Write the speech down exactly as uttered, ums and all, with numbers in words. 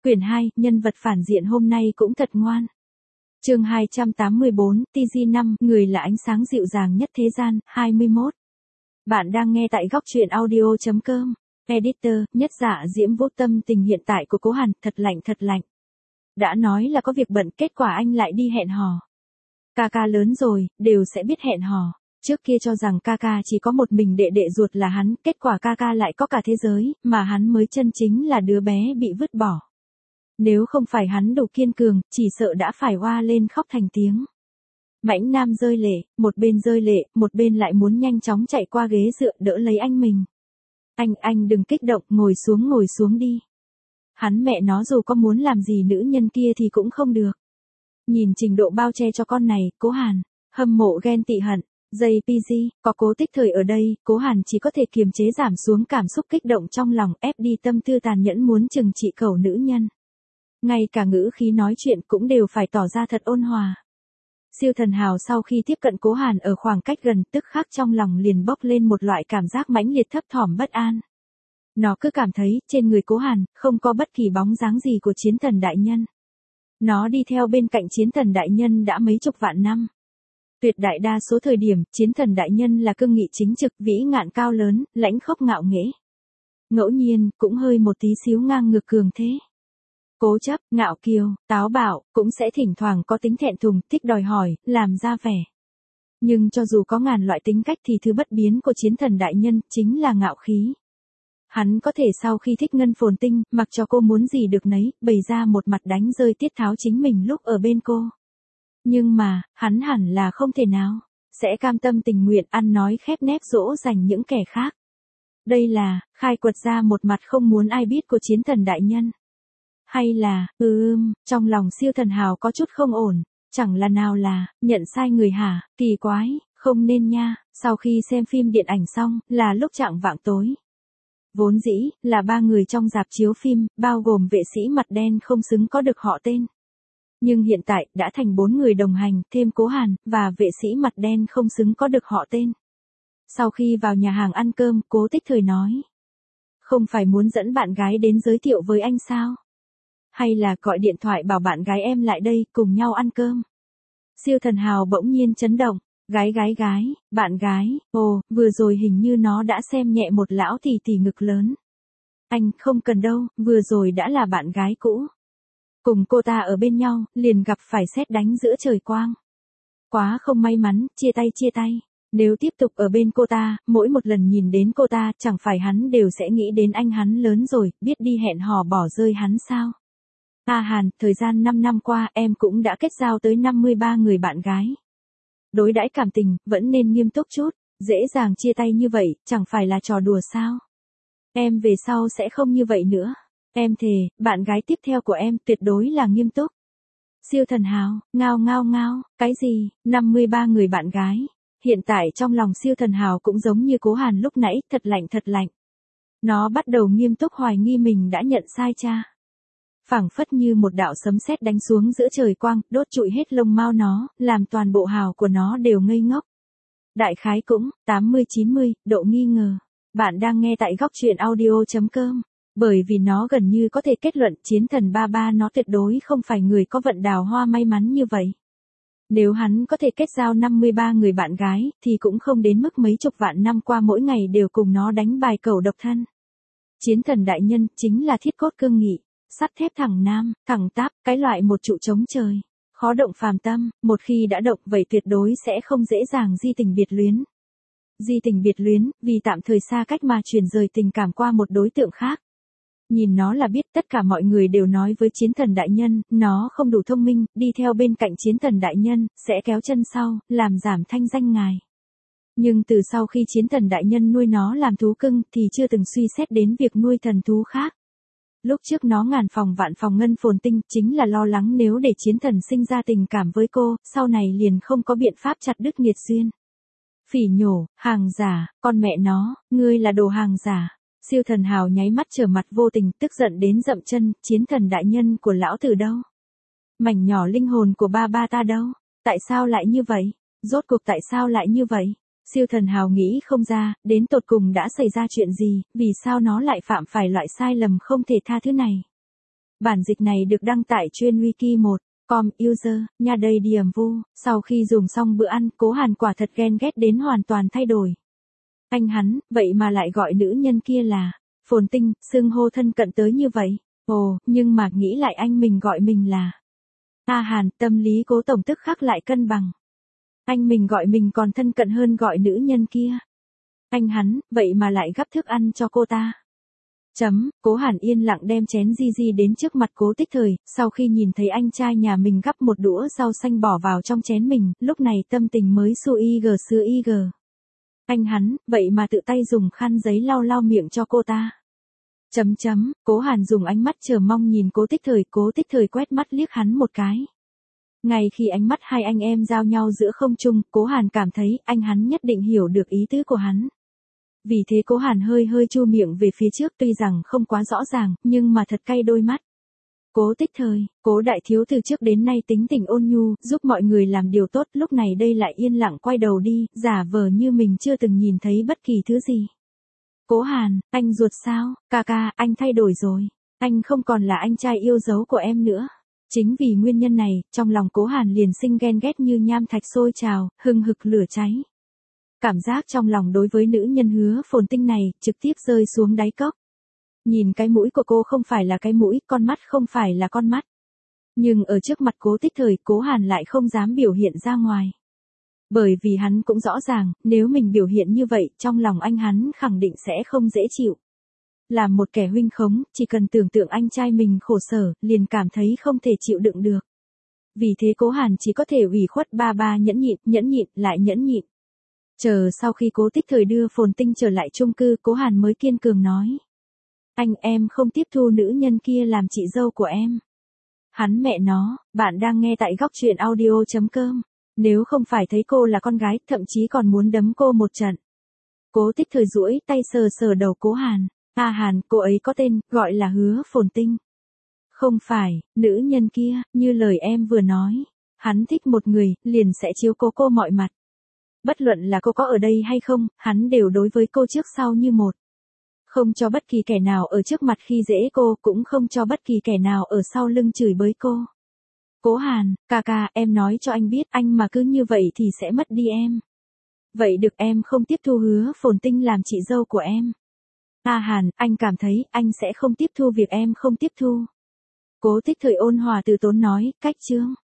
Quyển hai, nhân vật phản diện hôm nay cũng thật ngoan. Chương hai trăm tám mươi tư, tê giê năm, người là ánh sáng dịu dàng nhất thế gian, hai mươi mốt. Bạn đang nghe tại góc truyện audio chấm com. Editor, nhất dạ diễm vô tâm tình hiện tại của Cố Hàn, thật lạnh thật lạnh. Đã nói là có việc bận, kết quả anh lại đi hẹn hò. Ca ca lớn rồi, đều sẽ biết hẹn hò. Trước kia cho rằng ca ca chỉ có một mình đệ đệ ruột là hắn, kết quả ca ca lại có cả thế giới, mà hắn mới chân chính là đứa bé bị vứt bỏ. Nếu không phải hắn đủ kiên cường, chỉ sợ đã phải oa lên khóc thành tiếng. Mãnh Nam rơi lệ, một bên rơi lệ, một bên lại muốn nhanh chóng chạy qua ghế dựa đỡ lấy anh mình. Anh, anh đừng kích động, ngồi xuống ngồi xuống đi. Hắn mẹ nó dù có muốn làm gì nữ nhân kia thì cũng không được. Nhìn trình độ bao che cho con này, Cố Hàn, hâm mộ ghen tị hận. gi pê giê, có Cố Tích Thời ở đây, Cố Hàn chỉ có thể kiềm chế giảm xuống cảm xúc kích động trong lòng, ép đi tâm tư tàn nhẫn muốn trừng trị cẩu nữ nhân. Ngay cả ngữ khí nói chuyện cũng đều phải tỏ ra thật ôn hòa. Siêu Thần Hào sau khi tiếp cận Cố Hàn ở khoảng cách gần, tức khắc trong lòng liền bốc lên một loại cảm giác mãnh liệt thấp thỏm bất an. Nó cứ cảm thấy, trên người Cố Hàn, không có bất kỳ bóng dáng gì của Chiến Thần Đại Nhân. Nó đi theo bên cạnh Chiến Thần Đại Nhân đã mấy chục vạn năm. Tuyệt đại đa số thời điểm, Chiến Thần Đại Nhân là cương nghị chính trực, vĩ ngạn cao lớn, lãnh khốc ngạo nghễ. Ngẫu nhiên, cũng hơi một tí xíu ngang ngược cường thế. Cố chấp, ngạo kiêu, táo bạo, cũng sẽ thỉnh thoảng có tính thẹn thùng, thích đòi hỏi, làm ra vẻ. Nhưng cho dù có ngàn loại tính cách thì thứ bất biến của Chiến Thần Đại Nhân chính là ngạo khí. Hắn có thể sau khi thích Ngân Phồn Tinh, mặc cho cô muốn gì được nấy, bày ra một mặt đánh rơi tiết tháo chính mình lúc ở bên cô. Nhưng mà, hắn hẳn là không thể nào, sẽ cam tâm tình nguyện ăn nói khép nép dỗ dành những kẻ khác. Đây là, khai quật ra một mặt không muốn ai biết của Chiến Thần Đại Nhân. Hay là, ừm, trong lòng Siêu Thần Hào có chút không ổn, chẳng là nào là, nhận sai người hả, kỳ quái, không nên nha. Sau khi xem phim điện ảnh xong, là lúc chạng vạng tối. Vốn dĩ, là ba người trong rạp chiếu phim, bao gồm vệ sĩ mặt đen không xứng có được họ tên. Nhưng hiện tại, đã thành bốn người đồng hành, thêm Cố Hàn, và vệ sĩ mặt đen không xứng có được họ tên. Sau khi vào nhà hàng ăn cơm, Cố Tích Thời nói. Không phải muốn dẫn bạn gái đến giới thiệu với anh sao? Hay là gọi điện thoại bảo bạn gái em lại đây, cùng nhau ăn cơm? Siêu Thần Hào bỗng nhiên chấn động. Gái gái gái, bạn gái, ồ, vừa rồi hình như nó đã xem nhẹ một lão tỷ tỷ ngực lớn. Anh, không cần đâu, vừa rồi đã là bạn gái cũ. Cùng cô ta ở bên nhau, liền gặp phải sét đánh giữa trời quang. Quá không may mắn, chia tay chia tay. Nếu tiếp tục ở bên cô ta, mỗi một lần nhìn đến cô ta, chẳng phải hắn đều sẽ nghĩ đến anh hắn lớn rồi, biết đi hẹn hò bỏ rơi hắn sao? A Hàn, thời gian năm năm qua em cũng đã kết giao tới năm mươi ba người bạn gái. Đối đãi cảm tình, vẫn nên nghiêm túc chút, dễ dàng chia tay như vậy, chẳng phải là trò đùa sao? Em về sau sẽ không như vậy nữa. Em thề, bạn gái tiếp theo của em tuyệt đối là nghiêm túc. Siêu Thần Hào, ngao ngao ngao, cái gì, năm mươi ba người bạn gái. Hiện tại trong lòng Siêu Thần Hào cũng giống như Cố Hàn lúc nãy, thật lạnh thật lạnh. Nó bắt đầu nghiêm túc hoài nghi mình đã nhận sai cha. Phảng phất như một đạo sấm sét đánh xuống giữa trời quang, đốt trụi hết lông mao nó, làm toàn bộ hào của nó đều ngây ngốc. Đại khái cũng, tám mươi chín mươi, độ nghi ngờ. Bạn đang nghe tại góc truyện audio chấm com. Bởi vì nó gần như có thể kết luận Chiến Thần ba ba nó tuyệt đối không phải người có vận đào hoa may mắn như vậy. Nếu hắn có thể kết giao năm mươi ba người bạn gái, thì cũng không đến mức mấy chục vạn năm qua mỗi ngày đều cùng nó đánh bài cẩu độc thân. Chiến Thần Đại Nhân chính là thiết cốt cương nghị, sắt thép thẳng nam, thẳng tắp, cái loại một trụ chống trời, khó động phàm tâm, một khi đã động vậy tuyệt đối sẽ không dễ dàng di tình biệt luyến. Di tình biệt luyến, vì tạm thời xa cách mà chuyển rời tình cảm qua một đối tượng khác. Nhìn nó là biết tất cả mọi người đều nói với Chiến Thần Đại Nhân, nó không đủ thông minh, đi theo bên cạnh Chiến Thần Đại Nhân, sẽ kéo chân sau, làm giảm thanh danh ngài. Nhưng từ sau khi Chiến Thần Đại Nhân nuôi nó làm thú cưng thì chưa từng suy xét đến việc nuôi thần thú khác. Lúc trước nó ngàn phòng vạn phòng Ngân Phồn Tinh chính là lo lắng nếu để Chiến Thần sinh ra tình cảm với cô, sau này liền không có biện pháp chặt đứt nghiệt duyên. Phỉ nhổ, hàng giả, con mẹ nó, ngươi là đồ hàng giả. Siêu Thần Hào nháy mắt trở mặt vô tình, tức giận đến dậm chân, Chiến Thần Đại Nhân của lão tử đâu? Mảnh nhỏ linh hồn của ba ba ta đâu? Tại sao lại như vậy? Rốt cuộc tại sao lại như vậy? Siêu Thần Hào nghĩ không ra, đến tột cùng đã xảy ra chuyện gì, vì sao nó lại phạm phải loại sai lầm không thể tha thứ này. Bản dịch này được đăng tại chuyên wiki một chấm com user, nha đầy điểm vu. Sau khi dùng xong bữa ăn, Cố Hàn quả thật ghen ghét đến hoàn toàn thay đổi. Anh hắn, vậy mà lại gọi nữ nhân kia là Phồn Tinh, xưng hô thân cận tới như vậy. Ồ, nhưng mà nghĩ lại anh mình gọi mình là A Hàn, tâm lý Cố tổng tức khắc lại cân bằng. Anh mình gọi mình còn thân cận hơn gọi nữ nhân kia. Anh hắn, vậy mà lại gắp thức ăn cho cô ta. Chấm, Cố Hàn yên lặng đem chén di di đến trước mặt Cố Tích Thời, sau khi nhìn thấy anh trai nhà mình gắp một đũa rau xanh bỏ vào trong chén mình, lúc này tâm tình mới su y gờ xưa y gờ. Anh hắn, vậy mà tự tay dùng khăn giấy lau lau miệng cho cô ta. Chấm chấm, Cố Hàn dùng ánh mắt chờ mong nhìn Cố Tích Thời, Cố Tích Thời quét mắt liếc hắn một cái. Ngay khi ánh mắt hai anh em giao nhau giữa không trung, Cố Hàn cảm thấy anh hắn nhất định hiểu được ý tứ của hắn. Vì thế Cố Hàn hơi hơi chu miệng về phía trước, tuy rằng không quá rõ ràng, nhưng mà thật cay đôi mắt. Cố Tích Thời, Cố đại thiếu từ trước đến nay tính tình ôn nhu, giúp mọi người làm điều tốt, lúc này đây lại yên lặng quay đầu đi, giả vờ như mình chưa từng nhìn thấy bất kỳ thứ gì. Cố Hàn, anh ruột sao? Ca ca, anh thay đổi rồi. Anh không còn là anh trai yêu dấu của em nữa. Chính vì nguyên nhân này, trong lòng Cố Hàn liền sinh ghen ghét như nham thạch sôi trào, hừng hực lửa cháy. Cảm giác trong lòng đối với nữ nhân Hứa Phồn Tinh này, trực tiếp rơi xuống đáy cốc. Nhìn cái mũi của cô không phải là cái mũi, con mắt không phải là con mắt. Nhưng ở trước mặt Cố Tích Thời, Cố Hàn lại không dám biểu hiện ra ngoài. Bởi vì hắn cũng rõ ràng, nếu mình biểu hiện như vậy, trong lòng anh hắn khẳng định sẽ không dễ chịu. Làm một kẻ huynh khống, chỉ cần tưởng tượng anh trai mình khổ sở, liền cảm thấy không thể chịu đựng được. Vì thế Cố Hàn chỉ có thể ủy khuất ba ba nhẫn nhịn, nhẫn nhịn, lại nhẫn nhịn. Chờ sau khi Cố Tích Thời đưa Phồn Tinh trở lại chung cư, Cố Hàn mới kiên cường nói. Anh em không tiếp thu nữ nhân kia làm chị dâu của em. Hắn mẹ nó, bạn đang nghe tại góc truyện audio chấm com. Nếu không phải thấy cô là con gái, thậm chí còn muốn đấm cô một trận. Cố Tích Thời duỗi tay sờ sờ đầu Cố Hàn. A Hàn, cô ấy có tên, gọi là Hứa Phồn Tinh. Không phải, nữ nhân kia, như lời em vừa nói. Hắn thích một người, liền sẽ chiếu cố cô mọi mặt. Bất luận là cô có ở đây hay không, hắn đều đối với cô trước sau như một. Không cho bất kỳ kẻ nào ở trước mặt khi dễ cô, cũng không cho bất kỳ kẻ nào ở sau lưng chửi bới cô. Cố Hàn, ca ca, em nói cho anh biết, anh mà cứ như vậy thì sẽ mất đi em. Vậy được, em không tiếp thu Hứa Phồn Tinh làm chị dâu của em. A Hàn, anh cảm thấy, anh sẽ không tiếp thu việc em không tiếp thu. Cố Tích Thời ôn hòa từ tốn nói, cách chương.